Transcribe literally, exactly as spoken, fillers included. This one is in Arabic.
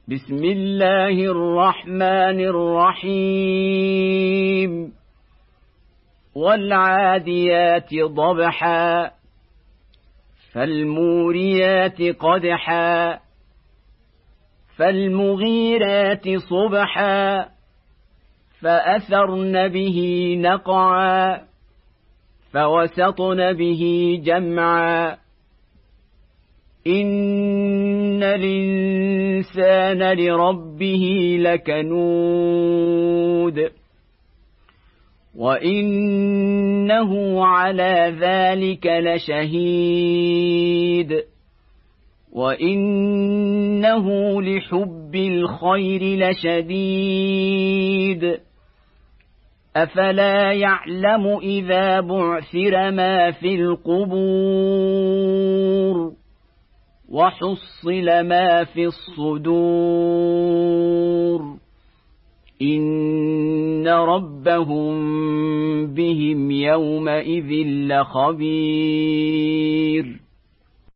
بسم الله الرحمن الرحيم والعاديات ضبحا فالموريات قدحا فالمغيرات صبحا فأثرن به نقعا فوسطن به جمعا إن الإنسان لربه لكنود وإنه على ذلك لشهيد وإنه لحب الخير لشديد أفلا يعلم إذا بعثر ما في القبور وحصل ما في الصدور إن ربهم بهم يومئذ لخبير